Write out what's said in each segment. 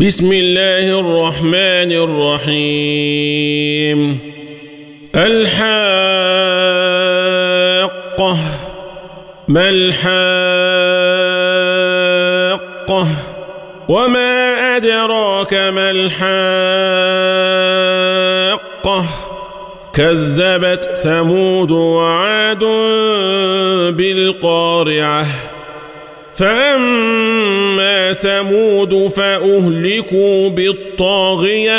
بسم الله الرحمن الرحيم. الحاقة. ما الحاقة؟ وما أدراك ما الحاقة؟ كذبت ثمود وعاد بالقارعة. فأما ثمود فأهلكوا بالطاغية،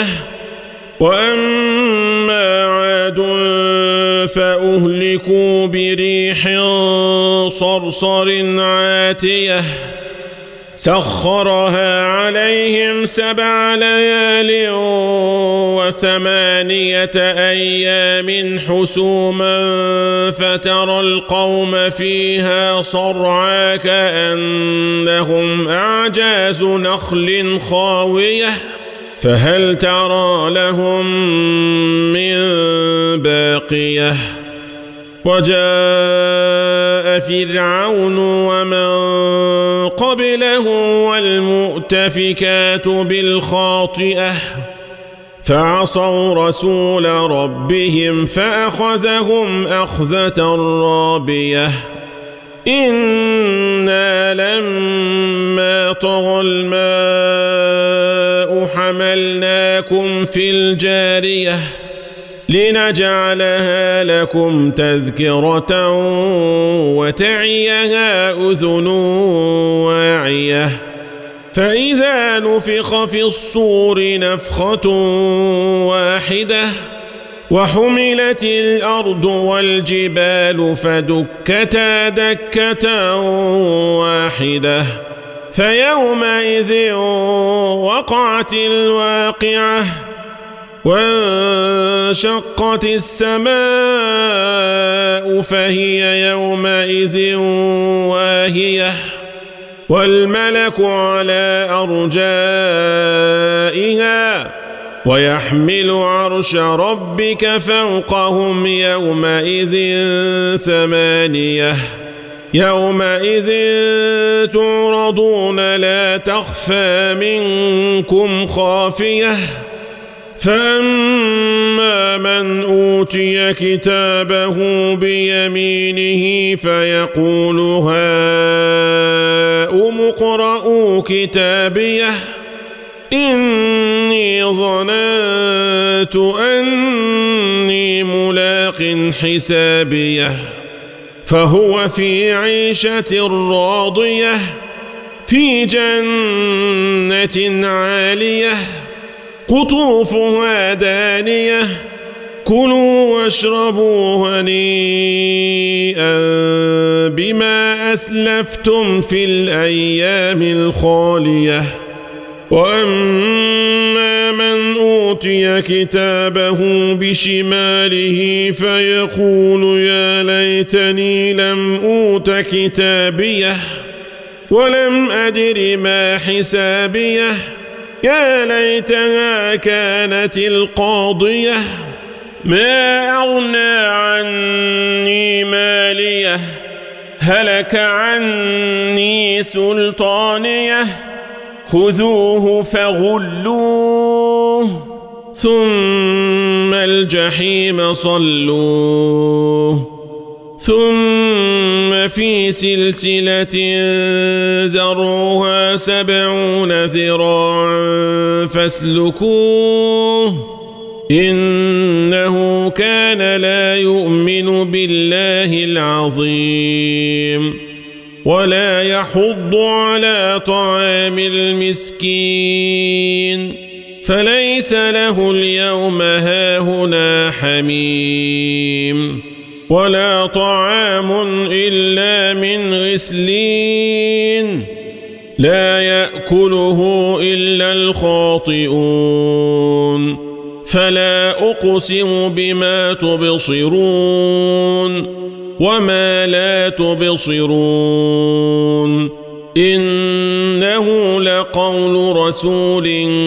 وأما عاد فأهلكوا بريح صرصر عاتية سخرها عليهم 7 ليال و8 أيام حسوما فترى القوم فيها صرعى كأنهم أعجاز نخل خاوية فهل ترى لهم من باقية. وجاء فرعون ومن قبله والمؤتفكات بالخاطئة فعصوا رسول ربهم فأخذهم أخذة رابية. إنا لما طغى الماء حملناكم في الجارية لنجعلها لكم تذكرة وتعيها أذن واعية. فإذا نفخ في الصور نفخة واحدة وحملت الأرض والجبال فدكتا دكة واحدة فيومئذ وقعت الواقعة وانشقت السماء فهي يومئذ واهية والملك على أرجائها ويحمل عرش ربك فوقهم يومئذ 8 يومئذ تعرضون لا تخفى منكم خافية. فأما من أوتي كتابه بيمينه فيقول هاؤم اقرءوا كتابيه إني ظننت أني ملاق حسابيه فهو في عيشة راضية في جنة عالية قطوفها دانية كلوا واشربوا هنيئا بما أسلفتم في الأيام الخالية. وأما من أوتي كتابه بشماله فيقول يا ليتني لم أوت كتابيه ولم أدر ما حسابيه يا ليتها كانت القاضية ما أغنى عني ماليه هلك عني سلطانيه خذوه فغلوه ثم الجحيم صلوه ثم في سلسلة ذرعها 70 ذراعا فاسلكوه إنه كان لا يؤمن بالله العظيم ولا يحض على طعام المسكين فليس له اليوم هاهنا حميم ولا طعام إلا من غسلين لا يأكله إلا الخاطئون. فلا أقسم بما تبصرون وما لا تبصرون إنه لقول رسول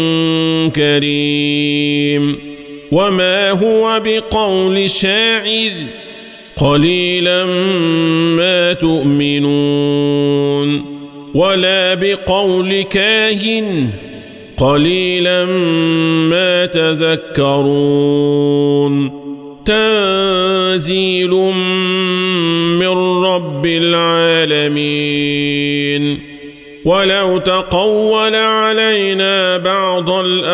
كريم وما هو بقول شاعر قليلا ما تؤمنون ولا بقول كاهن قليلا ما تذكرون تنزيل من رب العالمين ولو تقول علينا بعض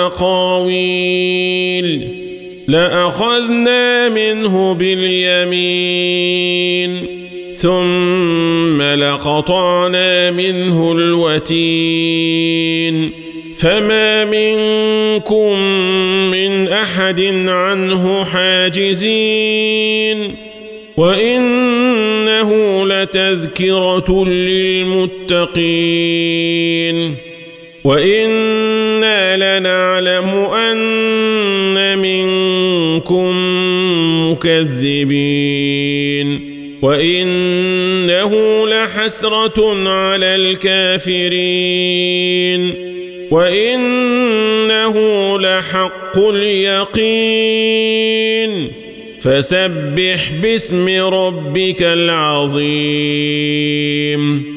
الأقاويل لأخذنا منه باليمين ثم لقطعنا منه الوتين فما منكم من أحد عنه حاجزين وإنه لتذكرة للمتقين وإنا لنعلم أن منكم مكذبين وإنه لحسرة على الكافرين وإنه لحق اليقين فسبح باسم ربك العظيم